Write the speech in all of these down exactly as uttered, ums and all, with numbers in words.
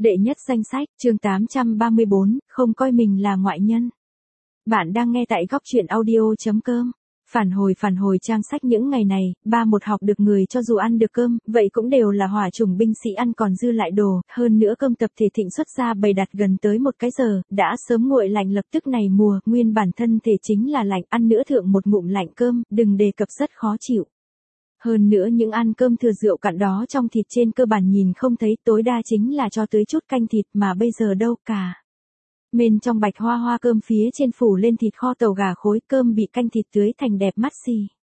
Đệ nhất danh sách, chương tám trăm ba mươi bốn, không coi mình là ngoại nhân. Bạn đang nghe tại góc truyện audio.com. Phản hồi phản hồi trang sách những ngày này, ba một học được người cho dù ăn được cơm, vậy cũng đều là hỏa chủng binh sĩ ăn còn dư lại đồ, hơn nữa cơm tập thể thịnh xuất ra bày đặt gần tới một cái giờ, đã sớm nguội lạnh lập tức này mùa, nguyên bản thân thể chính là lạnh, ăn nữa thượng một ngụm lạnh cơm, đừng đề cập rất khó chịu. Hơn nữa những ăn cơm thừa rượu cặn đó trong thịt trên cơ bản nhìn không thấy, tối đa chính là cho tưới chút canh thịt mà bây giờ đâu cả. Bên trong bạch hoa hoa cơm phía trên phủ lên thịt kho tàu gà khối, cơm bị canh thịt tưới thành đẹp mắt xì.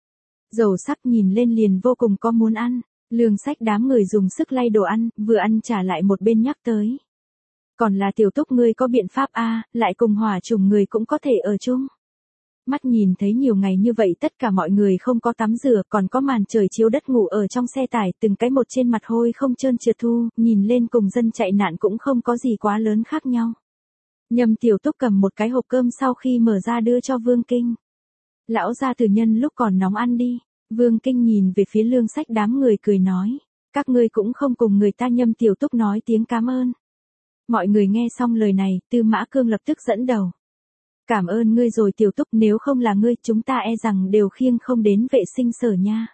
Dầu sắc nhìn lên liền vô cùng có muốn ăn, Lương Sách đám người dùng sức lay đồ ăn, vừa ăn trả lại một bên nhắc tới. Còn là Tiểu Túc ngươi có biện pháp a, lại cùng hỏa chủng người cũng có thể ở chung. Mắt nhìn thấy nhiều ngày như vậy tất cả mọi người không có tắm rửa, còn có màn trời chiếu đất ngủ ở trong xe tải, từng cái một trên mặt hôi không trơn trượt thu, nhìn lên cùng dân chạy nạn cũng không có gì quá lớn khác nhau. Nhâm Tiểu Túc cầm một cái hộp cơm sau khi mở ra đưa cho Vương Kinh. Lão gia tử nhân lúc còn nóng ăn đi. Vương Kinh nhìn về phía Lương Sách đám người cười nói. Các ngươi cũng không cùng người ta. Nhâm Tiểu Túc nói tiếng cảm ơn. Mọi người nghe xong lời này, Tư Mã Cương lập tức dẫn đầu. Cảm ơn ngươi rồi Tiểu Túc, nếu không là ngươi chúng ta e rằng đều khiêng không đến vệ sinh sở nha.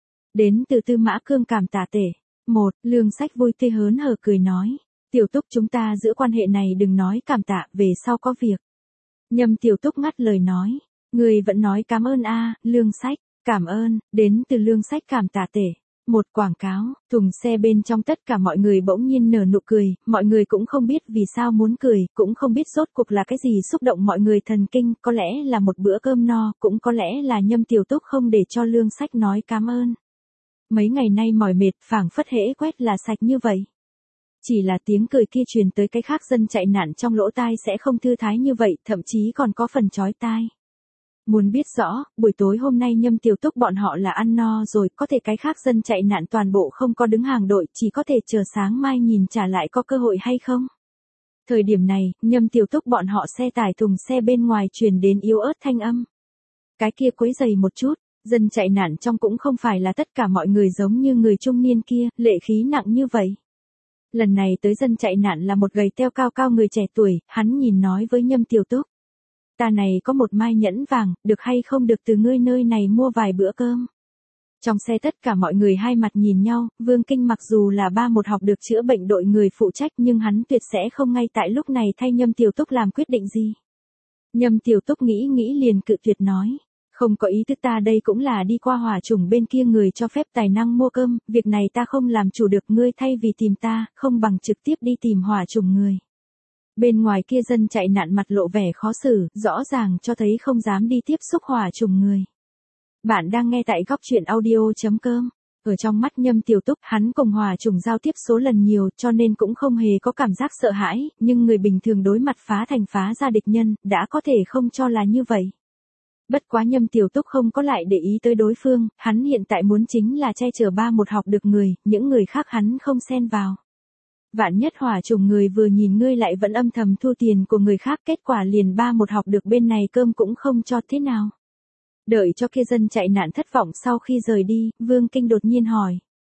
Đến từ Tư Mã Cương cảm tạ tể. Một, Lương Sách vui tươi hớn hở cười nói. Tiểu Túc chúng ta giữa quan hệ này đừng nói cảm tạ, về sau có việc. Nhâm Tiểu Túc ngắt lời nói. Người vẫn nói cảm ơn a, Lương Sách, cảm ơn, đến từ Lương Sách cảm tạ tể. Một quảng cáo, thùng xe bên trong tất cả mọi người bỗng nhiên nở nụ cười, mọi người cũng không biết vì sao muốn cười, cũng không biết rốt cuộc là cái gì xúc động mọi người thần kinh, có lẽ là một bữa cơm no, cũng có lẽ là Nhâm Tiểu Túc không để cho Lương Sách nói cảm ơn. Mấy ngày nay mỏi mệt, phảng phất hễ quét là sạch như vậy. Chỉ là tiếng cười kia truyền tới cái khác dân chạy nạn trong lỗ tai sẽ không thư thái như vậy, thậm chí còn có phần chói tai. Muốn biết rõ, buổi tối hôm nay Nhâm Tiểu Túc bọn họ là ăn no rồi, có thể cái khác dân chạy nạn toàn bộ không có đứng hàng đội, chỉ có thể chờ sáng mai nhìn trả lại có cơ hội hay không. Thời điểm này, Nhâm Tiểu Túc bọn họ xe tải thùng xe bên ngoài truyền đến yếu ớt thanh âm. Cái kia quấy dày một chút, dân chạy nạn trong cũng không phải là tất cả mọi người giống như người trung niên kia, lệ khí nặng như vậy. Lần này tới dân chạy nạn là một gầy teo cao cao người trẻ tuổi, hắn nhìn nói với Nhâm Tiểu Túc. Ta này có một mai nhẫn vàng, được hay không được từ ngươi nơi này mua vài bữa cơm. Trong xe tất cả mọi người hai mặt nhìn nhau, Vương Kinh mặc dù là ba một học được chữa bệnh đội người phụ trách nhưng hắn tuyệt sẽ không ngay tại lúc này thay Nhâm Tiểu Túc làm quyết định gì. Nhâm Tiểu Túc nghĩ nghĩ liền cự tuyệt nói. Không có ý thức, ta đây cũng là đi qua hỏa chủng bên kia người cho phép tài năng mua cơm, việc này ta không làm chủ được, ngươi thay vì tìm ta, không bằng trực tiếp đi tìm hỏa chủng người. Bên ngoài kia dân chạy nạn mặt lộ vẻ khó xử, rõ ràng cho thấy không dám đi tiếp xúc hỏa chủng người. Bạn đang nghe tại góc truyện audio.com. Ở trong mắt Nhâm Tiểu Túc, hắn cùng hỏa chủng giao tiếp số lần nhiều cho nên cũng không hề có cảm giác sợ hãi, nhưng người bình thường đối mặt phá thành phá ra địch nhân, đã có thể không cho là như vậy. Bất quá Nhâm Tiểu Túc không có lại để ý tới đối phương, hắn hiện tại muốn chính là che chở ba một học được người, những người khác hắn không xen vào. Vạn nhất hỏa chủng người vừa nhìn ngươi lại vẫn âm thầm thu tiền của người khác, kết quả liền ba một học được bên này cơm cũng không cho thế nào. Đợi cho kia dân chạy nạn thất vọng sau khi rời đi, Vương Kinh đột nhiên hỏi.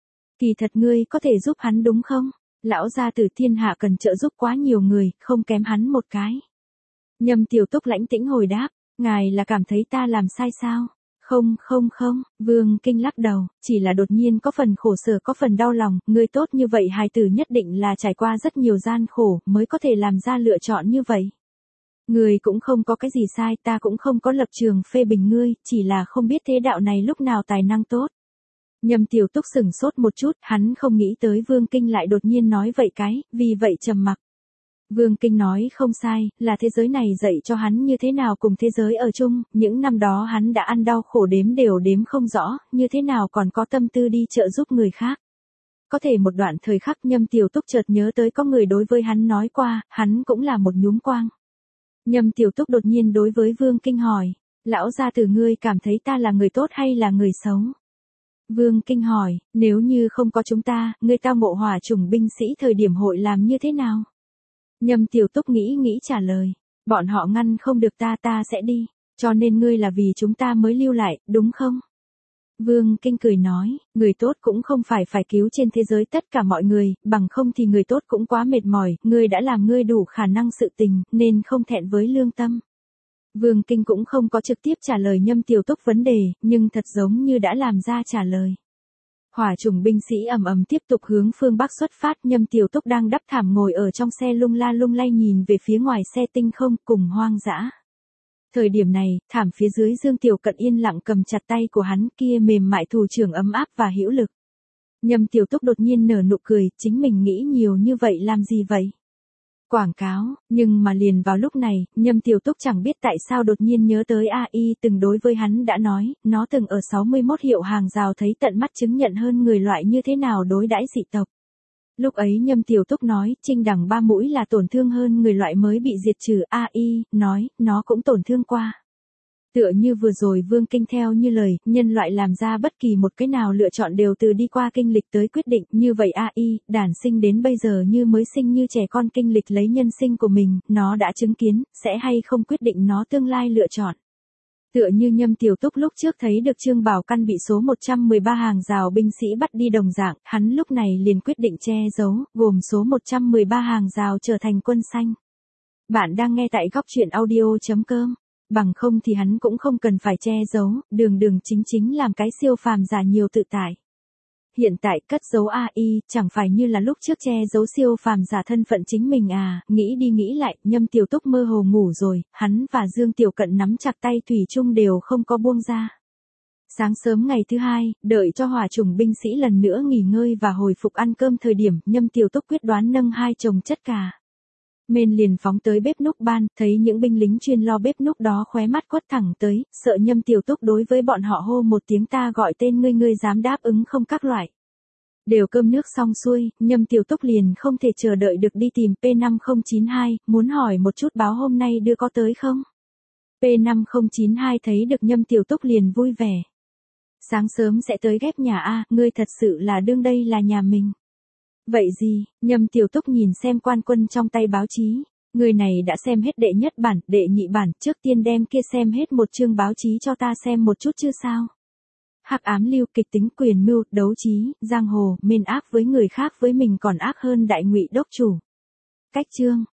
Kỳ thật ngươi có thể giúp hắn đúng không? Lão gia tử thiên hạ cần trợ giúp quá nhiều người, không kém hắn một cái. Nhâm Tiểu Túc lãnh tĩnh hồi đáp. Ngài là cảm thấy ta làm sai sao? Không không không, Vương Kinh lắc đầu, chỉ là đột nhiên có phần khổ sở có phần đau lòng, người tốt như vậy hài tử nhất định là trải qua rất nhiều gian khổ mới có thể làm ra lựa chọn như vậy. Người cũng không có cái gì sai, ta cũng không có lập trường phê bình ngươi, chỉ là không biết thế đạo này lúc nào tài năng tốt. Nhâm Tiểu Túc sửng sốt một chút, hắn không nghĩ tới Vương Kinh lại đột nhiên nói vậy cái, vì vậy trầm mặc. Vương Kinh nói không sai, là thế giới này dạy cho hắn như thế nào cùng thế giới ở chung, những năm đó hắn đã ăn đau khổ đếm đều đếm không rõ, như thế nào còn có tâm tư đi trợ giúp người khác. Có thể một đoạn thời khắc Nhâm Tiểu Túc chợt nhớ tới có người đối với hắn nói qua, hắn cũng là một nhúm quang. Nhâm Tiểu Túc đột nhiên đối với Vương Kinh hỏi, lão gia tử ngươi cảm thấy ta là người tốt hay là người xấu? Vương Kinh hỏi, nếu như không có chúng ta, ngươi tao ngộ hỏa chủng binh sĩ thời điểm hội làm như thế nào? Nhâm Tiểu Túc nghĩ nghĩ trả lời, bọn họ ngăn không được ta ta sẽ đi, cho nên ngươi là vì chúng ta mới lưu lại, đúng không? Vương Kinh cười nói, người tốt cũng không phải phải cứu trên thế giới tất cả mọi người, bằng không thì người tốt cũng quá mệt mỏi, ngươi đã làm ngươi đủ khả năng sự tình, nên không thẹn với lương tâm. Vương Kinh cũng không có trực tiếp trả lời Nhâm Tiểu Túc vấn đề, nhưng thật giống như đã làm ra trả lời. Hỏa chủng binh sĩ ầm ầm tiếp tục hướng phương Bắc xuất phát, Nhâm Tiểu Túc đang đắp thảm ngồi ở trong xe lung la lung lay nhìn về phía ngoài xe tinh không cùng hoang dã. Thời điểm này, thảm phía dưới Dương Tiểu Cận yên lặng cầm chặt tay của hắn, kia mềm mại thủ trưởng ấm áp và hữu lực. Nhâm Tiểu Túc đột nhiên nở nụ cười, chính mình nghĩ nhiều như vậy làm gì vậy? Quảng cáo, nhưng mà liền vào lúc này, Nhâm Tiểu Túc chẳng biết tại sao đột nhiên nhớ tới a i từng đối với hắn đã nói, nó từng ở sáu mươi mốt hiệu hàng rào thấy tận mắt chứng nhận hơn người loại như thế nào đối đãi dị tộc. Lúc ấy Nhâm Tiểu Túc nói, trinh đẳng ba mũi là tổn thương hơn người loại mới bị diệt trừ, a i, nói, nó cũng tổn thương qua. Tựa như vừa rồi Vương Kinh theo như lời, nhân loại làm ra bất kỳ một cái nào lựa chọn đều từ đi qua kinh lịch tới quyết định, như vậy a i, đản sinh đến bây giờ như mới sinh như trẻ con kinh lịch lấy nhân sinh của mình, nó đã chứng kiến, sẽ hay không quyết định nó tương lai lựa chọn. Tựa như Nhâm Tiểu Túc lúc trước thấy được Trương Bảo Căn bị số một trăm mười ba hàng rào binh sĩ bắt đi đồng dạng, hắn lúc này liền quyết định che giấu, gồm số một trăm mười ba hàng rào trở thành quân xanh. Bạn đang nghe tại góc truyện audio chấm com. Bằng không thì hắn cũng không cần phải che giấu, đường đường chính chính làm cái siêu phàm giả nhiều tự tại. Hiện tại cất giấu a i, chẳng phải như là lúc trước che giấu siêu phàm giả thân phận chính mình à, nghĩ đi nghĩ lại, Nhâm Tiểu Túc mơ hồ ngủ rồi, hắn và Dương Tiểu Cận nắm chặt tay thủy chung đều không có buông ra. Sáng sớm ngày thứ hai, đợi cho hỏa chủng binh sĩ lần nữa nghỉ ngơi và hồi phục ăn cơm thời điểm, Nhâm Tiểu Túc quyết đoán nâng hai chồng chất cà men liền phóng tới bếp núc ban, thấy những binh lính chuyên lo bếp núc đó khóe mắt quất thẳng tới, sợ Nhâm Tiểu Túc đối với bọn họ hô một tiếng ta gọi tên ngươi ngươi dám đáp ứng không các loại. Đều cơm nước xong xuôi, Nhâm Tiểu Túc liền không thể chờ đợi được đi tìm P năm không chín hai, muốn hỏi một chút báo hôm nay đưa có tới không? P năm không chín hai thấy được Nhâm Tiểu Túc liền vui vẻ. Sáng sớm sẽ tới ghép nhà a, ngươi thật sự là đương đây là nhà mình. Vậy gì, Nhâm Tiểu Túc nhìn xem quan quân trong tay báo chí, người này đã xem hết đệ nhất bản, đệ nhị bản, trước tiên đem kia xem hết một chương báo chí cho ta xem một chút chứ sao. Hắc ám lưu kịch tính quyền mưu, đấu trí, giang hồ, mên ác với người khác với mình còn ác hơn đại ngụy đốc chủ. Cách chương,